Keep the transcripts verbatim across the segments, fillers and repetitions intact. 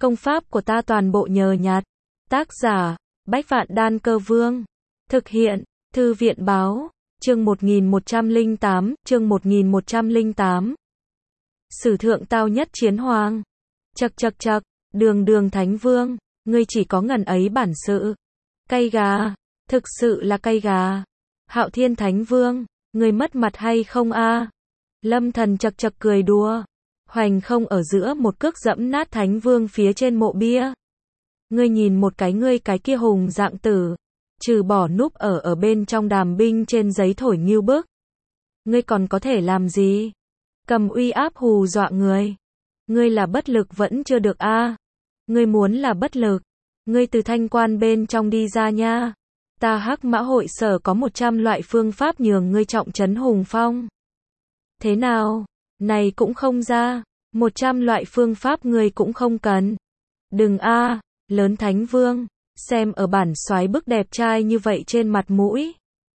Công pháp của ta toàn bộ nhờ nhặt. Tác giả, Bách Vạn Đan Cơ Vương. Thực hiện, Thư viện Báo. Chương một nghìn một trăm lẻ tám, chương một nghìn một trăm lẻ tám. Sử thượng tao nhất chiến hoàng. Chậc chậc chậc, đường đường Thánh Vương, ngươi chỉ có ngần ấy bản sự. Cay gà, thực sự là cay gà. Hạo Thiên Thánh Vương, ngươi mất mặt hay không a? Lâm Thần chậc chậc cười đùa. Hoành không ở giữa một cước dẫm nát Thánh Vương phía trên mộ bia. Ngươi nhìn một cái ngươi cái kia hùng dạng tử, trừ bỏ núp ở ở bên trong đàm binh trên giấy thổi nghiêu bức. Ngươi còn có thể làm gì? Cầm uy áp hù dọa người. Ngươi là bất lực vẫn chưa được a. À. Ngươi muốn là bất lực, ngươi từ thanh quan bên trong đi ra nha. Ta Hắc Mã hội sở có một trăm loại phương pháp nhường ngươi trọng trấn hùng phong. Thế nào? Này cũng không ra, một trăm loại phương pháp ngươi cũng không cần. Đừng a, à, lớn Thánh Vương, xem ở bản soái bức đẹp trai như vậy trên mặt mũi.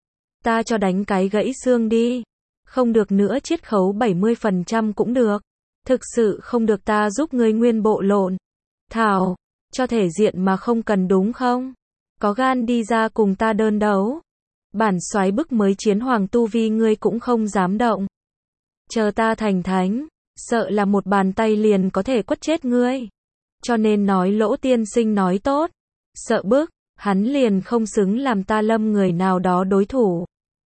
Ta cho đánh cái gãy xương đi. Không được nữa chiết khấu bảy mươi phần trăm cũng được. Thực sự không được ta giúp ngươi nguyên bộ lộn. Thảo, cho thể diện mà không cần đúng không? Có gan đi ra cùng ta đơn đấu. Bản soái bức mới chiến hoàng tu vi ngươi cũng không dám động. Chờ ta thành thánh, sợ là một bàn tay liền có thể quất chết ngươi. Cho nên nói Lỗ tiên sinh nói tốt. Sợ bức, hắn liền không xứng làm ta Lâm người nào đó đối thủ.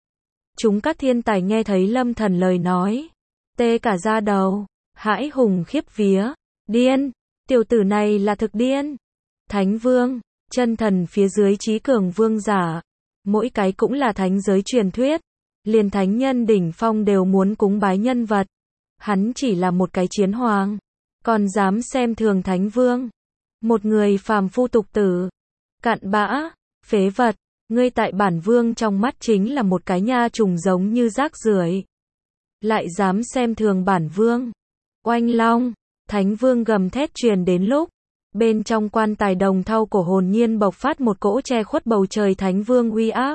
Chúng các thiên tài nghe thấy Lâm Thần lời nói, tê cả da đầu, hãi hùng khiếp vía. Điên, tiểu tử này là thực điên. Thánh Vương, chân thần phía dưới trí cường vương giả, mỗi cái cũng là thánh giới truyền thuyết, liền thánh nhân đỉnh phong đều muốn cúng bái nhân vật. Hắn chỉ là một cái chiến hoàng, còn dám xem thường Thánh Vương. Một người phàm phu tục tử, cặn bã, phế vật. Ngươi tại bản vương trong mắt chính là một cái nha trùng giống như rác rưởi. Lại dám xem thường bản vương. Oanh long, Thánh Vương gầm thét truyền đến lúc. Bên trong quan tài đồng thau cổ hồn nhiên bộc phát một cỗ che khuất bầu trời Thánh Vương uy áp.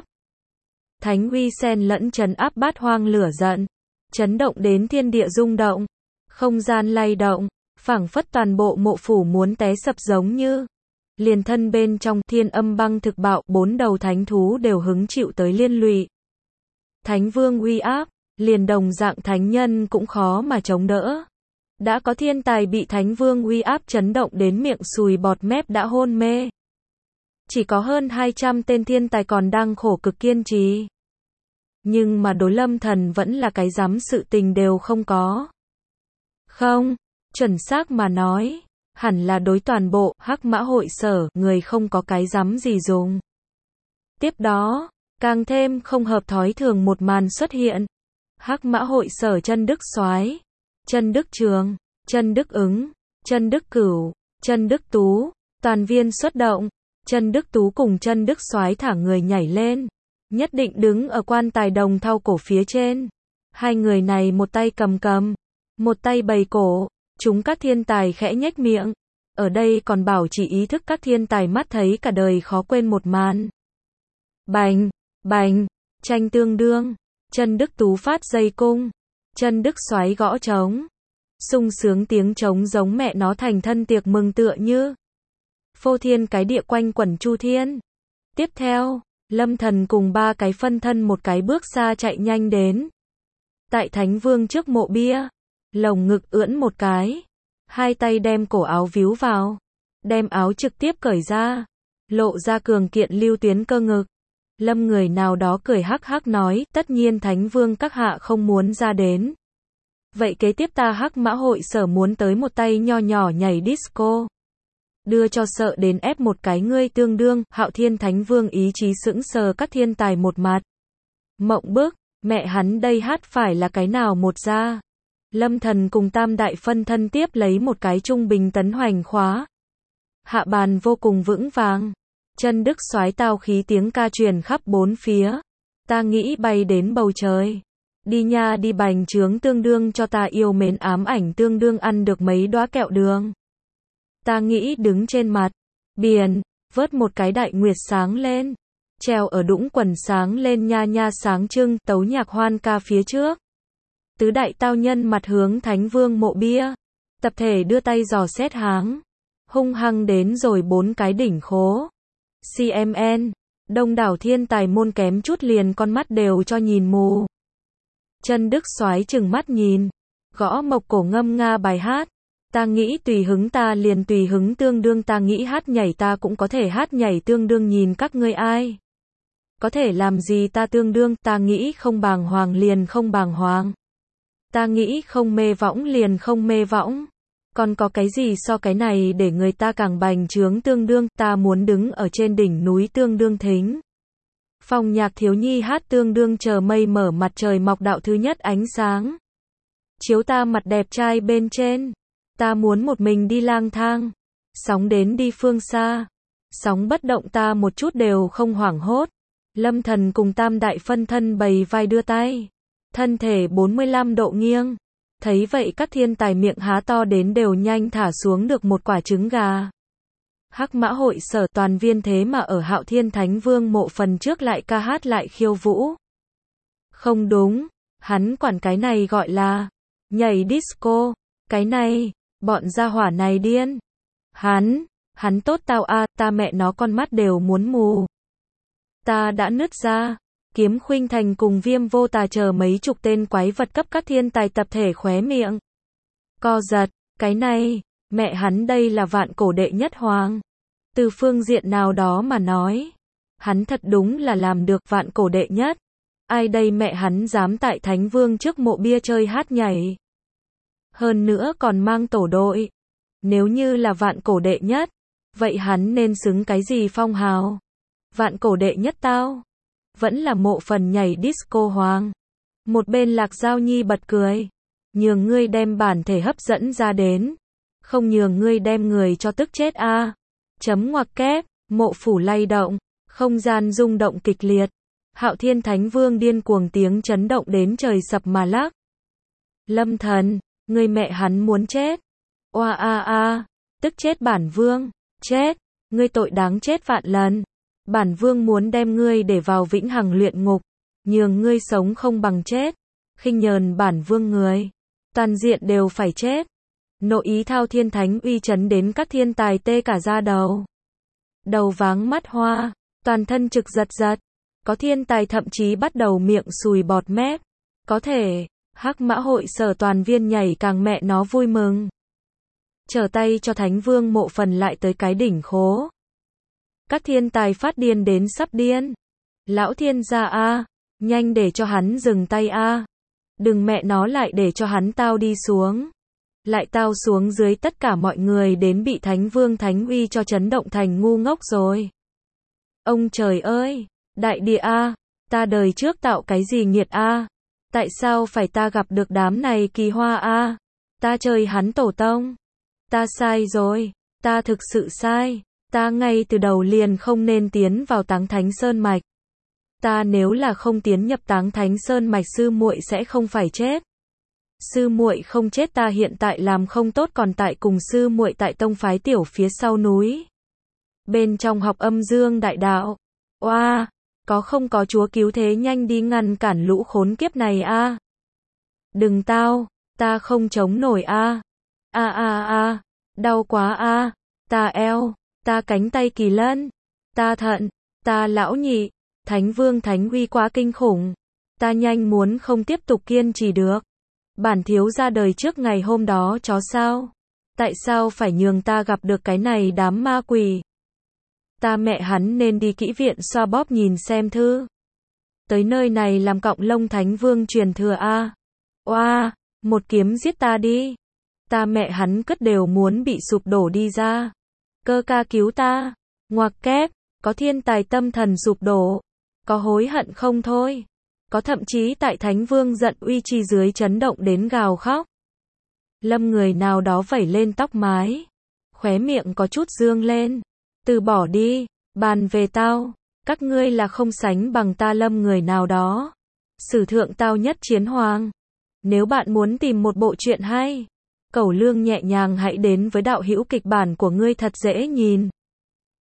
Thánh uy xen lẫn trấn áp bát hoang lửa giận. Chấn động đến thiên địa rung động. Không gian lay động. Phảng phất toàn bộ mộ phủ muốn té sập giống như. Liền thân bên trong thiên âm băng thực bạo, bốn đầu thánh thú đều hứng chịu tới liên lụy. Thánh Vương uy áp, liền đồng dạng thánh nhân cũng khó mà chống đỡ. Đã có thiên tài bị Thánh Vương uy áp chấn động đến miệng sùi bọt mép đã hôn mê. Chỉ có hơn hai trăm tên thiên tài còn đang khổ cực kiên trì. Nhưng mà đối Lâm Thần vẫn là cái dám sự tình đều không có. Không, chuẩn xác mà nói, hẳn là đối toàn bộ Hắc Mã hội sở, người không có cái dám gì dùng. Tiếp đó, càng thêm không hợp thói thường một màn xuất hiện. Hắc Mã hội sở chân Đức Soái, chân Đức Trường, chân Đức Ứng, chân Đức Cửu, chân Đức Tú, toàn viên xuất động. Chân Đức Tú cùng chân Đức Soái thả người nhảy lên, nhất định đứng ở quan tài đồng thau cổ phía trên. Hai người này một tay cầm cầm, một tay bày cổ. Chúng các thiên tài khẽ nhếch miệng. Ở đây còn bảo chỉ ý thức các thiên tài mắt thấy cả đời khó quên một màn. Bành, bành, tranh tương đương. Chân Đức Tú phát dây cung. Chân Đức Soái gõ trống. Sung sướng tiếng trống giống mẹ nó thành thân tiệc mừng tựa như. Phô thiên cái địa quanh quẩn chu thiên. Tiếp theo, Lâm Thần cùng ba cái phân thân một cái bước xa chạy nhanh đến. Tại Thánh Vương trước mộ bia. Lồng ngực ưỡn một cái, hai tay đem cổ áo víu vào, đem áo trực tiếp cởi ra, lộ ra cường kiện lưu tuyến cơ ngực. Lâm người nào đó cười hắc hắc nói, tất nhiên Thánh Vương các hạ không muốn ra đến. Vậy kế tiếp ta Hắc Mã hội sở muốn tới một tay nho nhỏ nhảy disco. Đưa cho sợ đến ép một cái ngươi tương đương, Hạo Thiên Thánh Vương ý chí sững sờ các thiên tài một mặt. Mộng bức, mẹ hắn đây hát phải là cái nào một ra. Lâm Thần cùng tam đại phân thân tiếp lấy một cái trung bình tấn hoành khóa. Hạ bàn vô cùng vững vàng. Chân Đức Soái tao khí tiếng ca truyền khắp bốn phía. Ta nghĩ bay đến bầu trời. Đi nha đi bành trướng tương đương cho ta yêu mến ám ảnh tương đương ăn được mấy đóa kẹo đường. Ta nghĩ đứng trên mặt biển, vớt một cái đại nguyệt sáng lên. Treo ở đũng quần sáng lên nha nha sáng trưng, tấu nhạc hoan ca phía trước. Tứ đại tao nhân mặt hướng Thánh Vương mộ bia, tập thể đưa tay dò xét háng. hung hăng đến rồi bốn cái đỉnh khố. xê em en, đông đảo thiên tài môn kém chút liền con mắt đều cho nhìn mù. Chân Đức Soái chừng mắt nhìn, gõ mộc cổ ngâm nga bài hát. Ta nghĩ tùy hứng ta liền tùy hứng tương đương, ta nghĩ hát nhảy ta cũng có thể hát nhảy tương đương, nhìn các ngươi ai có thể làm gì ta tương đương, ta nghĩ không bàng hoàng liền không bàng hoàng. Ta nghĩ không mê võng liền không mê võng. Còn có cái gì so cái này để người ta càng bành trướng tương đương, ta muốn đứng ở trên đỉnh núi tương đương thính. Phong nhạc thiếu nhi hát tương đương chờ mây mở mặt trời mọc đạo thứ nhất ánh sáng. Chiếu ta mặt đẹp trai bên trên. Ta muốn một mình đi lang thang. Sóng đến đi phương xa. Sóng bất động ta một chút đều không hoảng hốt. Lâm Thần cùng tam đại phân thân bày vai đưa tay. Thân thể bốn mươi lăm độ nghiêng. Thấy vậy các thiên tài miệng há to đến đều nhanh thả xuống được một quả trứng gà. Hắc Mã Hội Sở toàn viên thế mà ở Hạo Thiên Thánh Vương mộ phần trước lại ca hát lại khiêu vũ. Không đúng, hắn quản cái này gọi là nhảy disco, cái này, bọn gia hỏa này điên. Hắn, hắn tốt tao a, ta mẹ nó con mắt đều muốn mù. Ta đã nứt ra. Kiếm Khuynh Thành cùng Viêm Vô Tà chờ mấy chục tên quái vật cấp các thiên tài tập thể khóe miệng co giật, cái này, mẹ hắn đây là vạn cổ đệ nhất hoàng. Từ phương diện nào đó mà nói, hắn thật đúng là làm được vạn cổ đệ nhất. Ai đây mẹ hắn dám tại Thánh Vương trước mộ bia chơi hát nhảy. Hơn nữa còn mang tổ đội. Nếu như là vạn cổ đệ nhất, vậy hắn nên xứng cái gì phong hào? Vạn cổ đệ nhất tao. Vẫn là mộ phần nhảy disco hoàng. Một bên Lạc Giao Nhi bật cười. Nhường ngươi đem bản thể hấp dẫn ra đến. Không nhường ngươi đem người cho tức chết a. À. Chấm ngoặc kép, mộ phủ lay động. Không gian rung động kịch liệt. Hạo Thiên Thánh Vương điên cuồng tiếng chấn động đến trời sập mà lắc. Lâm Thần, ngươi mẹ hắn muốn chết. Oa a a, tức chết bản vương. Chết, ngươi tội đáng chết vạn lần. Bản vương muốn đem ngươi để vào vĩnh hằng luyện ngục, nhường ngươi sống không bằng chết. Khinh nhờn bản vương người, toàn diện đều phải chết. Nội ý thao thiên thánh uy chấn đến các thiên tài tê cả da đầu. Đầu váng mắt hoa, toàn thân trực giật giật. Có thiên tài thậm chí bắt đầu miệng sùi bọt mép. Có thể, Hắc Mã Hội Sở toàn viên nhảy càng mẹ nó vui mừng. Trở tay cho Thánh Vương mộ phần lại tới cái đỉnh khố. Các thiên tài phát điên đến sắp điên. Lão thiên gia a, nhanh để cho hắn dừng tay a. Đừng mẹ nó lại để cho hắn tao đi xuống. Lại tao xuống dưới tất cả mọi người đến bị Thánh Vương Thánh uy cho chấn động thành ngu ngốc rồi. Ông trời ơi, đại địa a, ta đời trước tạo cái gì nghiệt a? Tại sao phải ta gặp được đám này kỳ hoa a? Ta chơi hắn tổ tông. Ta sai rồi, ta thực sự sai. Ta ngay từ đầu liền không nên tiến vào Táng Thánh Sơn Mạch. Ta nếu là không tiến nhập Táng Thánh Sơn Mạch sư muội sẽ không phải chết. Sư muội không chết ta hiện tại làm không tốt còn tại cùng sư muội tại tông phái tiểu phía sau núi. Bên trong học âm dương đại đạo. Oa, wow, có không có chúa cứu thế nhanh đi ngăn cản lũ khốn kiếp này a. Đừng tao, ta không chống nổi a. A a a, đau quá a, ta eo. Ta cánh tay kỳ lân, ta thận, ta lão nhị, Thánh Vương Thánh uy quá kinh khủng, ta nhanh muốn không tiếp tục kiên trì được. Bản thiếu ra đời trước ngày hôm đó chó sao? Tại sao phải nhường ta gặp được cái này đám ma quỷ? Ta mẹ hắn nên đi kỹ viện xoa bóp nhìn xem thư. Tới nơi này làm cọng lông Thánh Vương truyền thừa a. Oa, một kiếm giết ta đi. Ta mẹ hắn cất đều muốn bị sụp đổ đi ra. Cơ ca cứu ta. Ngoặc kép, có thiên tài tâm thần sụp đổ. Có hối hận không thôi. Có thậm chí tại Thánh Vương giận uy chi dưới chấn động đến gào khóc. Lâm người nào đó vẩy lên tóc mái. Khóe miệng có chút dương lên. Từ bỏ đi, bàn về tao. Các ngươi là không sánh bằng ta Lâm người nào đó. Sử thượng tao nhất chiến hoàng. Nếu bạn muốn tìm một bộ truyện hay, Cẩu Lương nhẹ nhàng hãy đến với đạo hữu kịch bản của ngươi thật dễ nhìn.